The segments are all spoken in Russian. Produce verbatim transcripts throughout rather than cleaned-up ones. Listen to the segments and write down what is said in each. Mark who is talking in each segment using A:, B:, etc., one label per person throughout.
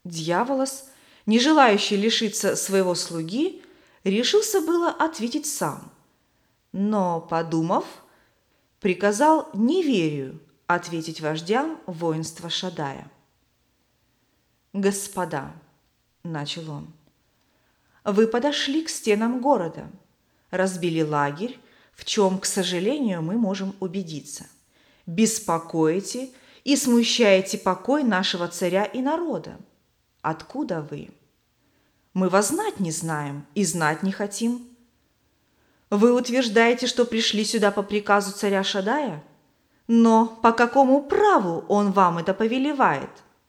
A: Дьяволос, не желающий лишиться своего слуги, решился было ответить сам, но, подумав, приказал Неверию ответить вождям воинства Шадая. «Господа», – начал он, – «вы подошли к стенам города, разбили лагерь, в чем, к сожалению, мы можем убедиться, беспокоите и смущаете покой нашего царя и народа. Откуда вы? Мы вас знать не знаем и знать не хотим. Вы утверждаете, что пришли сюда по приказу царя Шадая? Но по какому праву он вам это повелевает?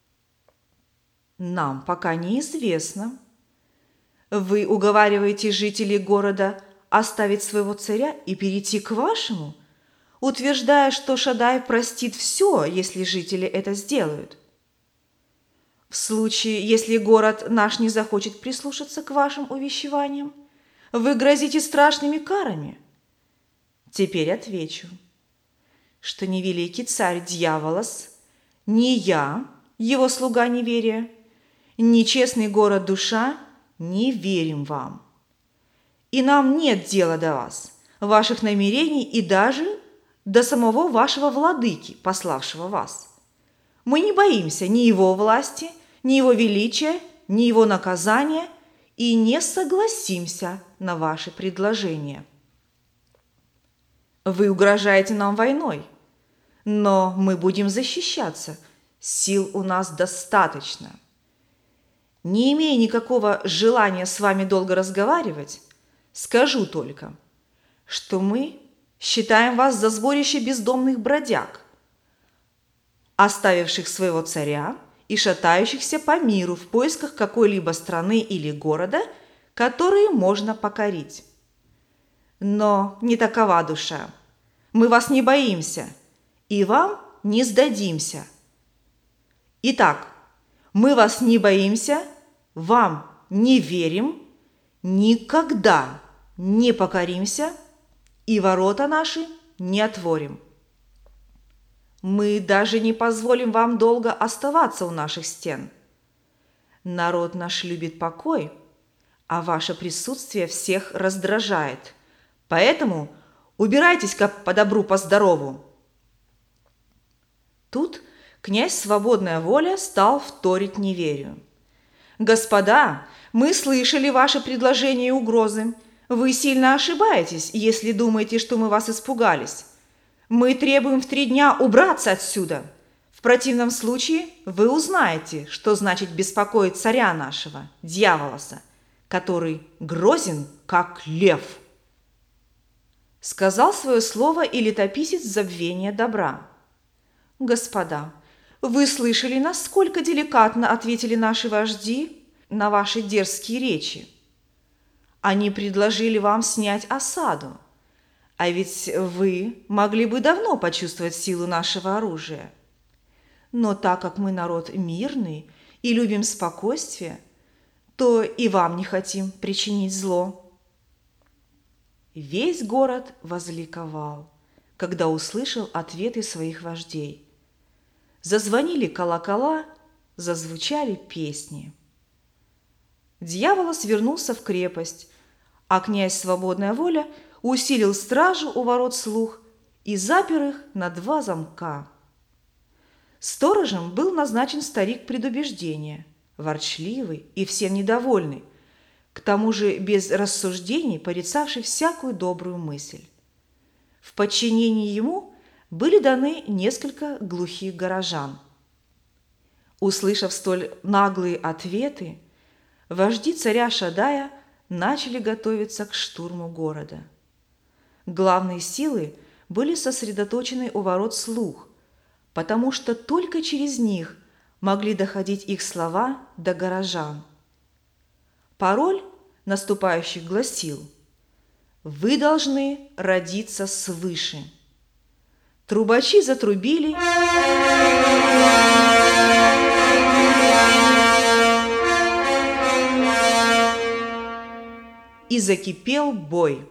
A: Нам пока неизвестно. Вы уговариваете жителей города оставить своего царя и перейти к вашему, утверждая, что Шадай простит все, если жители это сделают. В случае, если город наш не захочет прислушаться к вашим увещеваниям, вы грозите страшными карами. Теперь отвечу, что ни великий царь Дьяволос, ни я, его слуга Неверия, ни честный город Душа не верим вам. И нам нет дела до вас, ваших намерений и даже до самого вашего владыки, пославшего вас. Мы не боимся ни его власти, ни его величия, ни его наказания и не согласимся на ваши предложения. Вы угрожаете нам войной, но мы будем защищаться, сил у нас достаточно. Не имея никакого желания с вами долго разговаривать, скажу только, что мы считаем вас за сборище бездомных бродяг, оставивших своего царя и шатающихся по миру в поисках какой-либо страны или города, которые можно покорить. Но не такова душа. Мы вас не боимся и вам не сдадимся. Итак, мы вас не боимся, вам не верим, никогда не покоримся и ворота наши не отворим. Мы даже не позволим вам долго оставаться у наших стен. Народ наш любит покой, а ваше присутствие всех раздражает. Поэтому убирайтесь-ка по добру, по здорову. Тут князь Свободная Воля стал вторить Неверию. Господа, мы слышали ваши предложения и угрозы. Вы сильно ошибаетесь, если думаете, что мы вас испугались. Мы требуем в три дня убраться отсюда. В противном случае вы узнаете, что значит беспокоить царя нашего, Дьяволоса, который грозен, как лев. Сказал свое слово и летописец забвения добра. Господа, вы слышали, насколько деликатно ответили наши вожди на ваши дерзкие речи. Они предложили вам снять осаду, а ведь вы могли бы давно почувствовать силу нашего оружия. Но так как мы народ мирный и любим спокойствие, то и вам не хотим причинить зло. Весь город возликовал, когда услышал ответы своих вождей. Зазвонили колокола, зазвучали песни. Дьяволос вернулся в крепость, а князь Свободная Воля усилил стражу у ворот слуг и запер их на два замка. Сторожем был назначен старик предубеждения, ворчливый и всем недовольный, к тому же без рассуждений порицавший всякую добрую мысль. В подчинении ему были даны несколько глухих горожан. Услышав столь наглые ответы, вожди царя Шадая начали готовиться к штурму города. Главные силы были сосредоточены у ворот слуг, потому что только через них могли доходить их слова до горожан. Пароль наступающих гласил: «Вы должны родиться свыше». Трубачи затрубили, и закипел бой.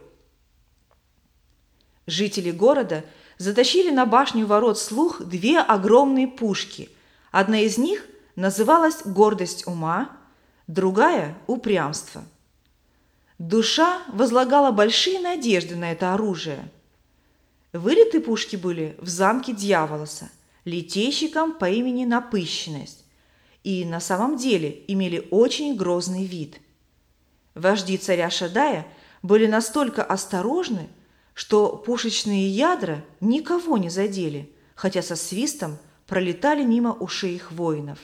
A: Жители города затащили на башню ворот слуг две огромные пушки. Одна из них называлась гордость ума, другая – упрямство. Душа возлагала большие надежды на это оружие. Вылеты пушки были в замке Дьяволоса, литейщиком по имени Напыщенность, и на самом деле имели очень грозный вид. Вожди царя Шадая были настолько осторожны, что пушечные ядра никого не задели, хотя со свистом пролетали мимо ушей их воинов.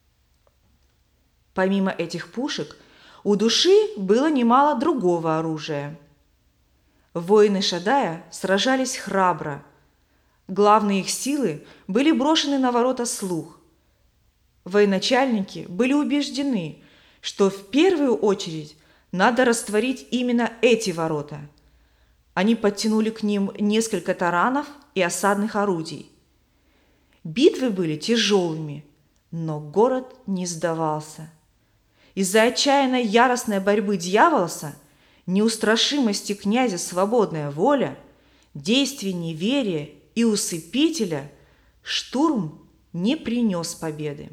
A: Помимо этих пушек, у души было немало другого оружия. Воины Шадая сражались храбро. Главные их силы были брошены на ворота слух. Военачальники были убеждены, что в первую очередь надо растворить именно эти ворота. Они подтянули к ним несколько таранов и осадных орудий. Битвы были тяжелыми, но город не сдавался. Из-за отчаянной яростной борьбы Дьяволоса, неустрашимости князя Свободная Воля, действий неверия и усыпителя штурм не принес победы.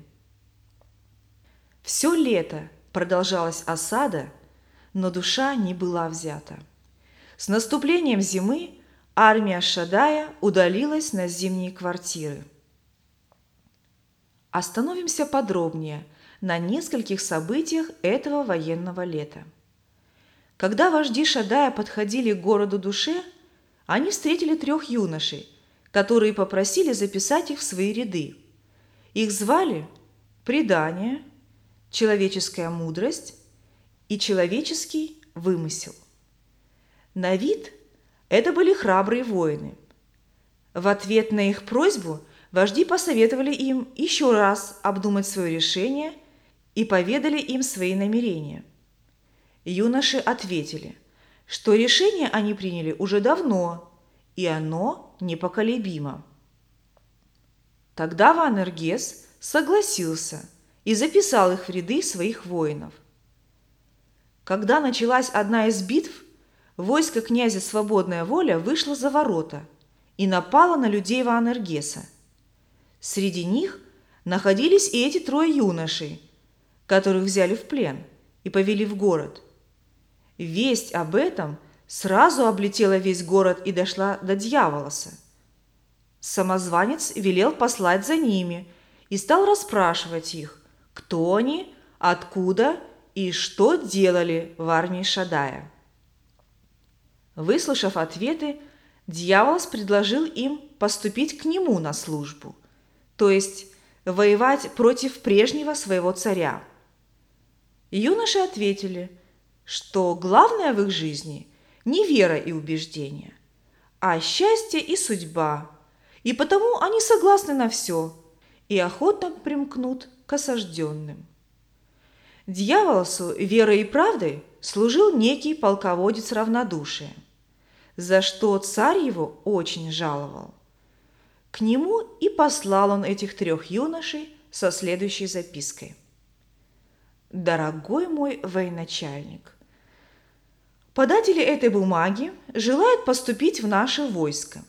A: Все лето продолжалась осада, но душа не была взята. С наступлением зимы армия Шадая удалилась на зимние квартиры. Остановимся подробнее на нескольких событиях этого военного лета. Когда вожди Шадая подходили к городу Душе, они встретили трех юношей, которые попросили записать их в свои ряды. Их звали Предание, Человеческая мудрость и Человеческий вымысел. На вид это были храбрые воины. В ответ на их просьбу вожди посоветовали им еще раз обдумать свое решение и поведали им свои намерения. Юноши ответили, что решение они приняли уже давно, и оно непоколебимо. Тогда Ваенергес согласился и записал их в ряды своих воинов. Когда началась одна из битв, войско князя Свободная Воля вышло за ворота и напало на людей Ваенергеса. Среди них находились и эти трое юношей, которых взяли в плен и повели в город. Весть об этом сразу облетела весь город и дошла до Дьяволоса. Самозванец велел послать за ними и стал расспрашивать их, кто они, откуда и что делали в армии Шадая. Выслушав ответы, Дьяволос предложил им поступить к нему на службу, то есть воевать против прежнего своего царя. Юноши ответили, что главное в их жизни не вера и убеждение, а счастье и судьба, и потому они согласны на все и охотно примкнут к осажденным. Дьяволосу верой и правдой служил некий полководец равнодушия, за что царь его очень жаловал. К нему и послал он этих трех юношей со следующей запиской. «Дорогой мой военачальник, податели этой бумаги желают поступить в наше войско.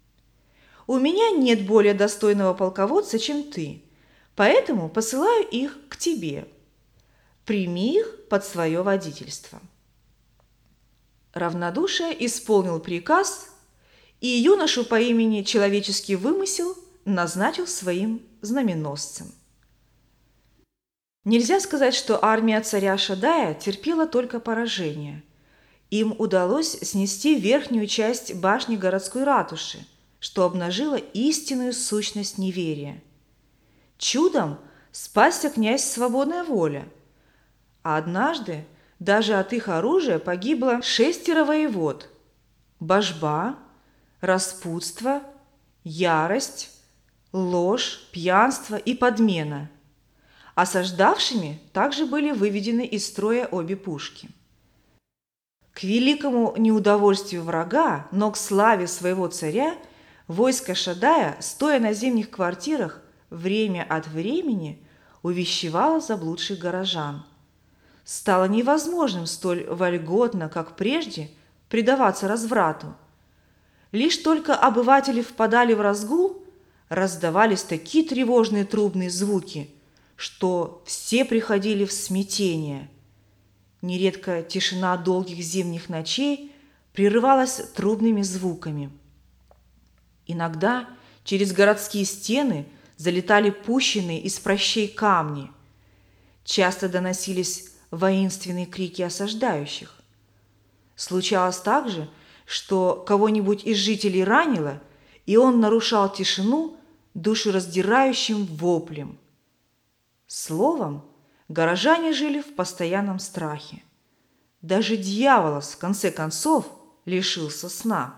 A: У меня нет более достойного полководца, чем ты, поэтому посылаю их к тебе. Прими их под свое водительство». Равнодушие исполнил приказ, и юношу по имени Человеческий вымысел назначил своим знаменосцем. Нельзя сказать, что армия царя Шадая терпела только поражение. Им удалось снести верхнюю часть башни городской ратуши, что обнажило истинную сущность неверия. Чудом спасся князь Свободная Воля, а однажды даже от их оружия погибло шестеро воевод: божба, распутство, ярость, ложь, пьянство и подмена. Осаждавшими также были выведены из строя обе пушки. К великому неудовольствию врага, но к славе своего царя, войско Шадая, стоя на зимних квартирах, время от времени увещевало заблудших горожан. Стало невозможным столь вольготно, как прежде, предаваться разврату. Лишь только обыватели впадали в разгул, раздавались такие тревожные трубные звуки, что все приходили в смятение. Нередко тишина долгих зимних ночей прерывалась трубными звуками. Иногда через городские стены залетали пущенные из прощей камни. Часто доносились воинственные крики осаждающих. Случалось также, что кого-нибудь из жителей ранило, и он нарушал тишину душераздирающим воплем. Словом, горожане жили в постоянном страхе. Даже дьявол, в конце концов, лишился сна.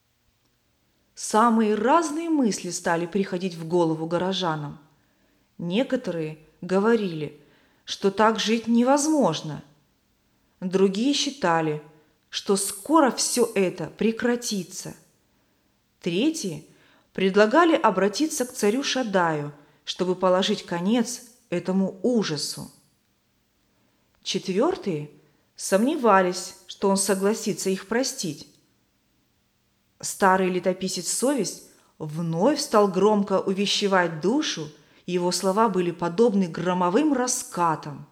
A: Самые разные мысли стали приходить в голову горожанам. Некоторые говорили, что так жить невозможно. Другие считали, что скоро все это прекратится. Третьи предлагали обратиться к царю Шадаю, чтобы положить конец этому ужасу. Четвертые сомневались, что он согласится их простить. Старый летописец Совесть вновь стал громко увещевать душу, и его слова были подобны громовым раскатам.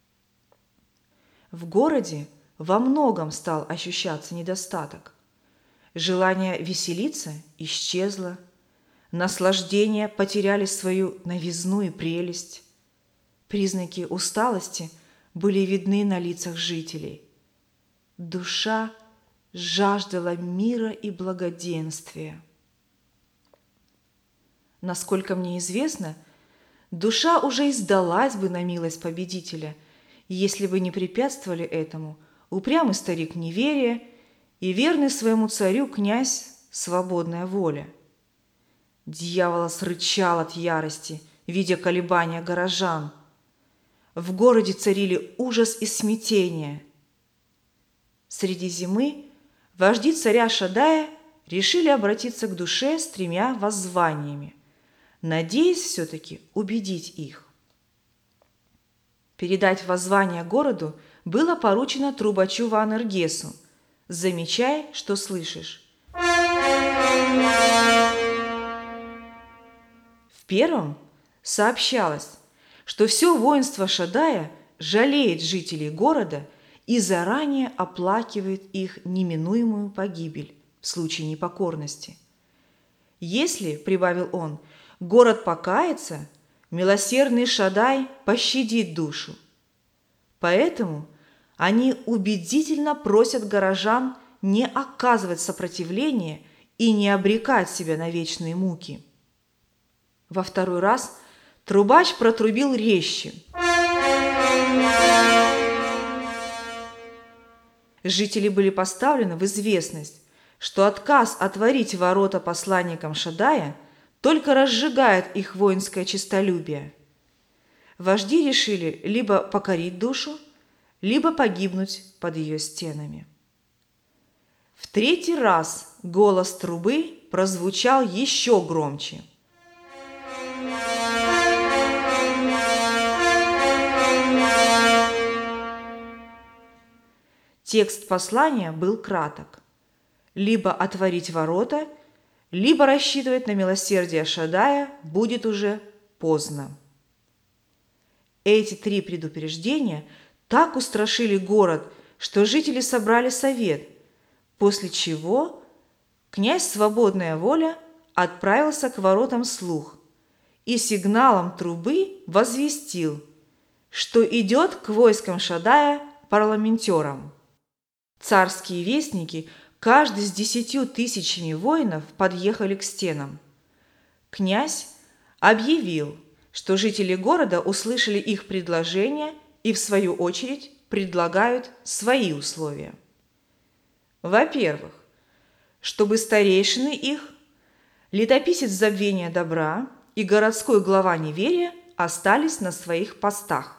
A: В городе во многом стал ощущаться недостаток. Желание веселиться исчезло, наслаждения потеряли свою новизну и прелесть. Признаки усталости были видны на лицах жителей. Душа жаждала мира и благоденствия. Насколько мне известно, душа уже издалась бы на милость победителя, если бы не препятствовали этому упрямый старик неверия и верный своему царю князь Свободная Воля. Дьявол рычал от ярости, видя колебания горожан. В городе царили ужас и смятение. Среди зимы вожди царя Шадая решили обратиться к душе с тремя воззваниями, надеясь все-таки убедить их. Передать воззвание городу было поручено трубачу Ваанергесу. Замечай, что слышишь. В первом сообщалось, что все воинство Шадая жалеет жителей города и заранее оплакивает их неминуемую погибель в случае непокорности. Если, прибавил он, город покается, милосердный Шадай пощадит душу. Поэтому они убедительно просят горожан не оказывать сопротивления и не обрекать себя на вечные муки. Во второй раз трубач протрубил резче. Жители были поставлены в известность, что отказ отворить ворота посланникам Шадая только разжигает их воинское честолюбие. Вожди решили либо покорить душу, либо погибнуть под ее стенами. В третий раз голос трубы прозвучал еще громче. Текст послания был краток. Либо отворить ворота, либо рассчитывать на милосердие Шадая будет уже поздно. Эти три предупреждения так устрашили город, что жители собрали совет, после чего князь Свободная Воля отправился к воротам Слух и сигналом трубы возвестил, что идет к войскам Шадая парламентером. Царские вестники, каждый с десятью тысячами воинов, подъехали к стенам. Князь объявил, что жители города услышали их предложение и, в свою очередь, предлагают свои условия. Во-первых, чтобы старейшины их, летописец Забвения Добра и городской глава Неверия остались на своих постах.